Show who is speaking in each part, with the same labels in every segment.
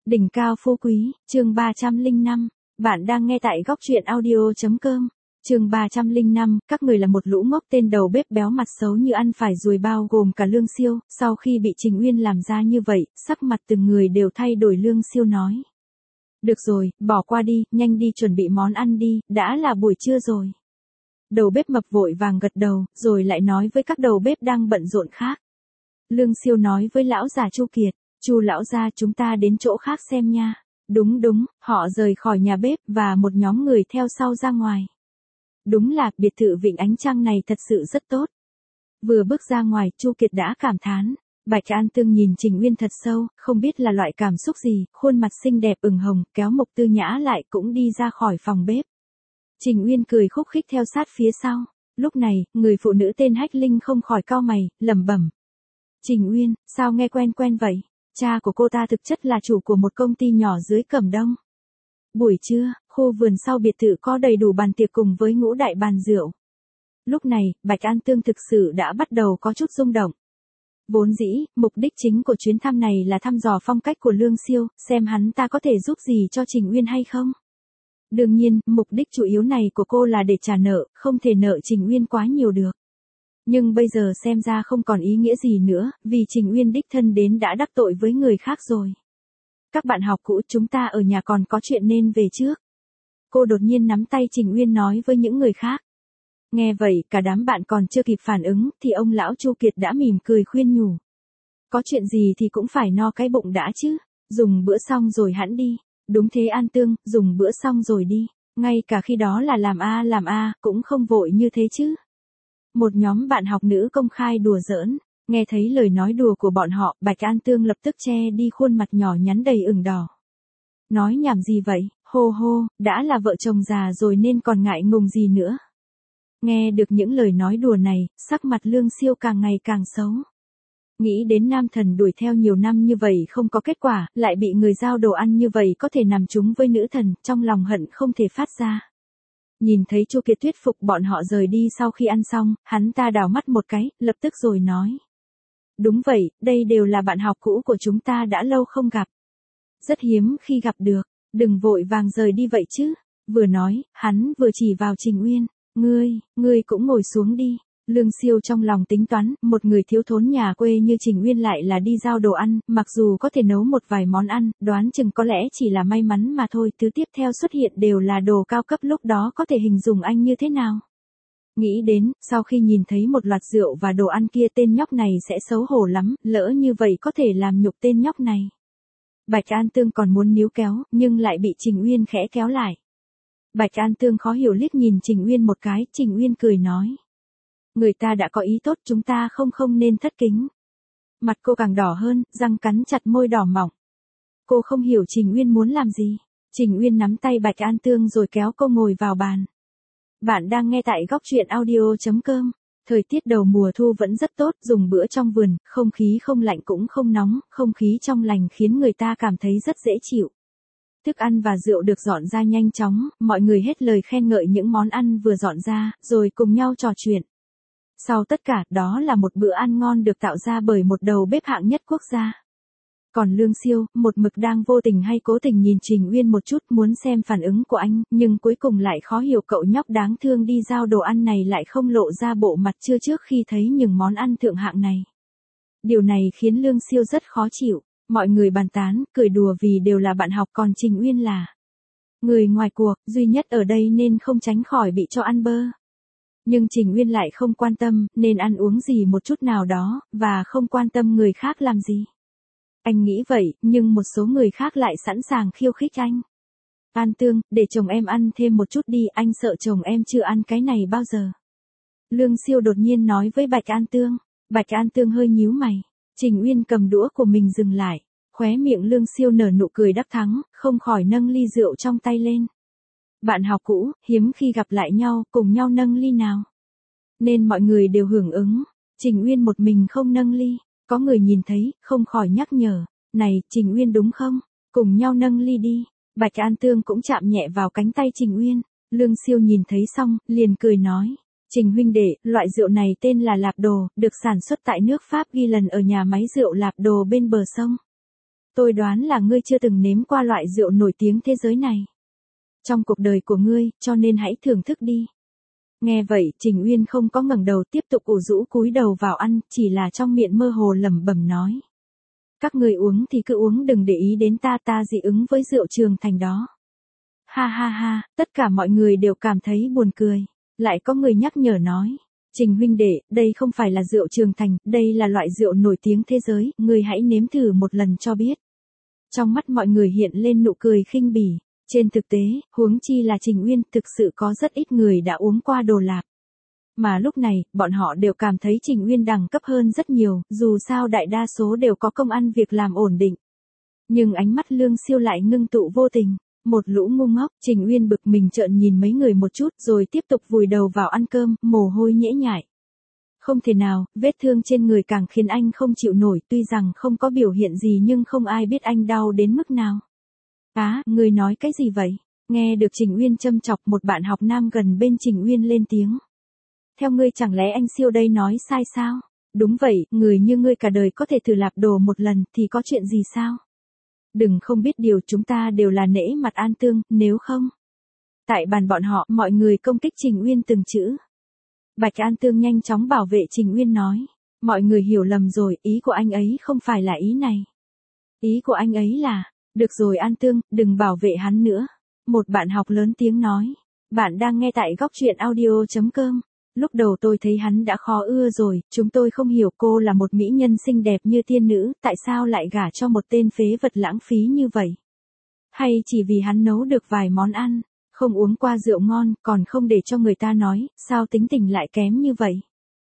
Speaker 1: Đỉnh cao phú quý, chương 305. Bạn đang nghe tại góc truyện audio.com. Chương 305, các người là một lũ ngốc tên đầu bếp béo mặt xấu như ăn phải ruồi bao gồm cả Lương Siêu, sau khi bị Trình Uyên làm ra như vậy, sắc mặt từng người đều thay đổi. Lương Siêu nói. Được rồi, bỏ qua đi, nhanh đi chuẩn bị món ăn đi, đã là buổi trưa rồi. Đầu bếp mập vội vàng gật đầu, rồi lại nói với các đầu bếp đang bận rộn khác. Lương Siêu nói với lão già Chu Kiệt. Chu lão gia, chúng ta đến chỗ khác xem nha. Đúng, họ rời khỏi nhà bếp và một nhóm người theo sau ra ngoài. Đúng là biệt thự Vịnh Ánh Trăng này thật sự rất tốt. Vừa bước ra ngoài, Chu Kiệt đã cảm thán. Bạch An Tương nhìn Trình Uyên thật sâu, không biết là loại cảm xúc gì, khuôn mặt xinh đẹp ửng hồng, kéo Mục Tư Nhã lại cũng đi ra khỏi phòng bếp. Trình Uyên cười khúc khích theo sát phía sau. Lúc này, người phụ nữ tên Hách Linh không khỏi cau mày, lẩm bẩm. Trình Uyên, sao nghe quen quen vậy? Cha của cô ta thực chất là chủ của một công ty nhỏ dưới Cẩm Đông. Buổi trưa, khu vườn sau biệt thự có đầy đủ bàn tiệc cùng với ngũ đại bàn rượu. Lúc này, Bạch An Tương thực sự đã bắt đầu có chút rung động. Vốn dĩ, mục đích chính của chuyến thăm này là thăm dò phong cách của Lương Siêu, xem hắn ta có thể giúp gì cho Trình Uyên hay không. Đương nhiên, mục đích chủ yếu này của cô là để trả nợ, không thể nợ Trình Uyên quá nhiều được. Nhưng bây giờ xem ra không còn ý nghĩa gì nữa, vì Trình Uyên đích thân đến đã đắc tội với người khác rồi. Các bạn học cũ, chúng ta ở nhà còn có chuyện nên về trước. Cô đột nhiên nắm tay Trình Uyên nói với những người khác. Nghe vậy, cả đám bạn còn chưa kịp phản ứng, thì ông lão Chu Kiệt đã mỉm cười khuyên nhủ. Có chuyện gì thì cũng phải no cái bụng đã chứ, dùng bữa xong rồi hẵng đi. Đúng thế An Tương, dùng bữa xong rồi đi, ngay cả khi đó là làm cũng không vội như thế chứ. Một nhóm bạn học nữ công khai đùa giỡn, nghe thấy lời nói đùa của bọn họ, Bạch An Tương lập tức che đi khuôn mặt nhỏ nhắn đầy ửng đỏ. Nói nhảm gì vậy, hô, đã là vợ chồng già rồi nên còn ngại ngùng gì nữa. Nghe được những lời nói đùa này, sắc mặt Lương Siêu càng ngày càng xấu. Nghĩ đến nam thần đuổi theo nhiều năm như vậy không có kết quả, lại bị người giao đồ ăn như vậy có thể nằm chung với nữ thần, trong lòng hận không thể phát ra. Nhìn thấy Chu Kiệt thuyết phục bọn họ rời đi sau khi ăn xong, hắn ta đảo mắt một cái, lập tức rồi nói. Đúng vậy, đây đều là bạn học cũ của chúng ta đã lâu không gặp. Rất hiếm khi gặp được, đừng vội vàng rời đi vậy chứ. Vừa nói, hắn vừa chỉ vào Trình Uyên. Ngươi cũng ngồi xuống đi. Lương Siêu trong lòng tính toán, một người thiếu thốn nhà quê như Trình Uyên lại là đi giao đồ ăn, mặc dù có thể nấu một vài món ăn, đoán chừng có lẽ chỉ là may mắn mà thôi, thứ tiếp theo xuất hiện đều là đồ cao cấp, lúc đó có thể hình dung anh như thế nào. Nghĩ đến, sau khi nhìn thấy một loạt rượu và đồ ăn kia tên nhóc này sẽ xấu hổ lắm, lỡ như vậy có thể làm nhục tên nhóc này. Bạch An Tương còn muốn níu kéo, nhưng lại bị Trình Uyên khẽ kéo lại. Bạch An Tương khó hiểu liếc nhìn Trình Uyên một cái, Trình Uyên cười nói. Người ta đã có ý tốt, chúng ta không nên thất kính. Mặt cô càng đỏ hơn, răng cắn chặt môi đỏ mỏng. Cô không hiểu Trình Uyên muốn làm gì. Trình Uyên nắm tay Bạch An Tương rồi kéo cô ngồi vào bàn. Bạn đang nghe tại góc truyện audio.com. Thời tiết đầu mùa thu vẫn rất tốt, dùng bữa trong vườn, không khí không lạnh cũng không nóng, không khí trong lành khiến người ta cảm thấy rất dễ chịu. Thức ăn và rượu được dọn ra nhanh chóng, mọi người hết lời khen ngợi những món ăn vừa dọn ra, rồi cùng nhau trò chuyện. Sau tất cả, đó là một bữa ăn ngon được tạo ra bởi một đầu bếp hạng nhất quốc gia. Còn Lương Siêu, một mực đang vô tình hay cố tình nhìn Trình Uyên một chút, muốn xem phản ứng của anh, nhưng cuối cùng lại khó hiểu cậu nhóc đáng thương đi giao đồ ăn này lại không lộ ra bộ mặt chưa trước khi thấy những món ăn thượng hạng này. Điều này khiến Lương Siêu rất khó chịu, mọi người bàn tán, cười đùa vì đều là bạn học, còn Trình Uyên là người ngoài cuộc, duy nhất ở đây nên không tránh khỏi bị cho ăn bơ. Nhưng Trình Uyên lại không quan tâm, nên ăn uống gì một chút nào đó, và không quan tâm người khác làm gì. Anh nghĩ vậy, nhưng một số người khác lại sẵn sàng khiêu khích anh. An Tương, để chồng em ăn thêm một chút đi, anh sợ chồng em chưa ăn cái này bao giờ. Lương Siêu đột nhiên nói với Bạch An Tương. Bạch An Tương hơi nhíu mày. Trình Uyên cầm đũa của mình dừng lại. Khóe miệng Lương Siêu nở nụ cười đắc thắng, không khỏi nâng ly rượu trong tay lên. Bạn học cũ, hiếm khi gặp lại nhau, cùng nhau nâng ly nào. Nên mọi người đều hưởng ứng. Trình Uyên một mình không nâng ly. Có người nhìn thấy, không khỏi nhắc nhở. Này, Trình Uyên đúng không? Cùng nhau nâng ly đi. Bạch An Tương cũng chạm nhẹ vào cánh tay Trình Uyên. Lương Siêu nhìn thấy xong, liền cười nói. Trình huynh đệ, loại rượu này tên là Lạp Đồ, được sản xuất tại nước Pháp ghi lần ở nhà máy rượu Lạp Đồ bên bờ sông. Tôi đoán là ngươi chưa từng nếm qua loại rượu nổi tiếng thế giới này trong cuộc đời của ngươi, cho nên hãy thưởng thức đi. Nghe vậy, Trình Uyên không có ngẩng đầu, tiếp tục ủ rũ cúi đầu vào ăn, chỉ là trong miệng mơ hồ lẩm bẩm nói. Các ngươi uống thì cứ uống, đừng để ý đến ta, ta dị ứng với rượu Trường Thành đó. Ha ha ha, tất cả mọi người đều cảm thấy buồn cười. Lại có người nhắc nhở nói. Trình huynh đệ, đây không phải là rượu Trường Thành, đây là loại rượu nổi tiếng thế giới, ngươi hãy nếm thử một lần cho biết. Trong mắt mọi người hiện lên nụ cười khinh bỉ. Trên thực tế, huống chi là Trình Uyên, thực sự có rất ít người đã uống qua đồ lạp. Mà lúc này, bọn họ đều cảm thấy Trình Uyên đẳng cấp hơn rất nhiều, dù sao đại đa số đều có công ăn việc làm ổn định. Nhưng ánh mắt Lương Siêu lại ngưng tụ vô tình. Một lũ ngu ngốc, Trình Uyên bực mình trợn nhìn mấy người một chút rồi tiếp tục vùi đầu vào ăn cơm, mồ hôi nhễ nhại. Không thể nào, vết thương trên người càng khiến anh không chịu nổi, tuy rằng không có biểu hiện gì nhưng không ai biết anh đau đến mức nào. Ngươi nói cái gì vậy? Nghe được Trình Uyên châm chọc, một bạn học nam gần bên Trình Uyên lên tiếng. Theo ngươi chẳng lẽ anh Siêu đây nói sai sao? Đúng vậy, người như ngươi cả đời có thể thử lạp đồ một lần thì có chuyện gì sao? Đừng không biết điều, chúng ta đều là nể mặt An Tương, nếu không. Tại bàn bọn họ, mọi người công kích Trình Uyên từng chữ. Bạch An Tương nhanh chóng bảo vệ Trình Uyên nói. Mọi người hiểu lầm rồi, ý của anh ấy không phải là ý này. Ý của anh ấy là, được rồi An Tương, đừng bảo vệ hắn nữa. Một bạn học lớn tiếng nói. Bạn đang nghe tại góc truyện audio.com. Lúc đầu tôi thấy hắn đã khó ưa rồi, chúng tôi không hiểu cô là một mỹ nhân xinh đẹp như tiên nữ, tại sao lại gả cho một tên phế vật lãng phí như vậy? Hay chỉ vì hắn nấu được vài món ăn, không uống qua rượu ngon, còn không để cho người ta nói, sao tính tình lại kém như vậy?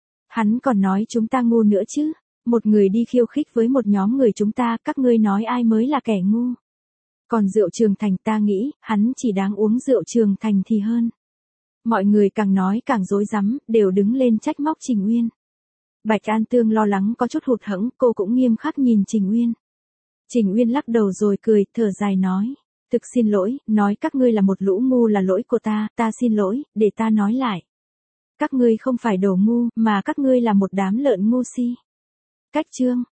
Speaker 1: Hắn còn nói chúng ta ngu nữa chứ, một người đi khiêu khích với một nhóm người chúng ta, các ngươi nói ai mới là kẻ ngu? Còn rượu Trường Thành ta nghĩ, hắn chỉ đáng uống rượu Trường Thành thì hơn. Mọi người càng nói càng rối rắm, đều đứng lên trách móc Trình Uyên. Bạch An Tương lo lắng có chút hụt hẫng, cô cũng nghiêm khắc nhìn Trình Uyên. Trình Uyên lắc đầu rồi cười, thở dài nói. Thực xin lỗi, nói các ngươi là một lũ ngu là lỗi của ta xin lỗi, để ta nói lại. Các ngươi không phải đồ ngu, mà các ngươi là một đám lợn ngu si. Cách chương.